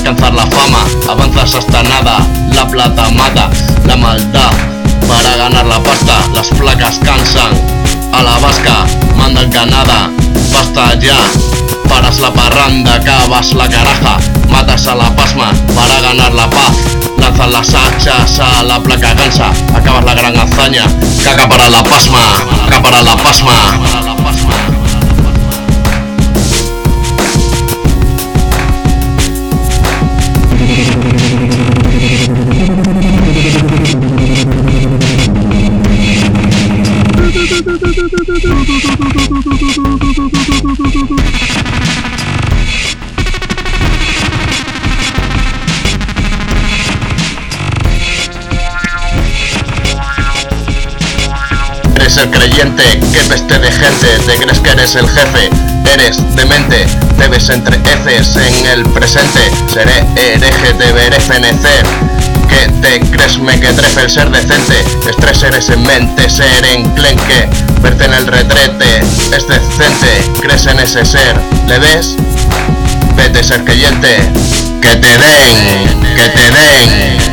alcanzar la fama, avanzas hasta nada, la plata mata, la maldad para ganar la pasta, las placas cansan, a la vasca mandan ganada, basta ya, paras la parranda, acabas la caraja, matas a la pasma para ganar la paz, lanzas las hachas a la placa gansa, acabas la gran hazaña, caca para la pasma, caca para la pasma. Eres el creyente, qué peste de gente, te crees que eres el jefe, eres demente, te ves entre heces en el presente, seré hereje, te veré fenecer, que te crees me que trefe el ser decente, estrés eres en mente, ser enclenque, verte en el retrete, es decente, crees en ese ser, ¿le ves? Vete ser creyente, que te den, que te den.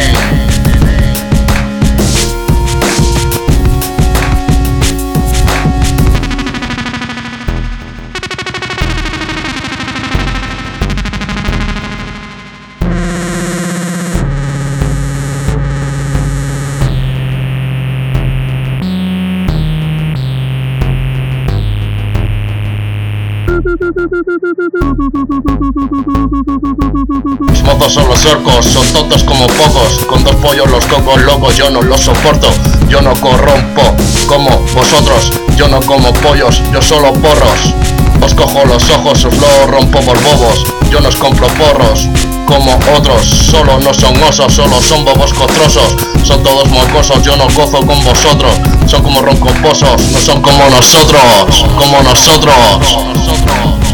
Los mozos son los orcos, son tontos como pocos, con 2 pollos los cocos locos, yo no los soporto, yo no corrompo como vosotros, yo no como pollos, yo solo porros, os cojo los ojos, os lo rompo por bobos, yo no os compro porros como otros, solo no son osos, solo son bobos costrosos, son todos mocosos, yo no gozo con vosotros, son como roncoposos, no son como nosotros, como nosotros.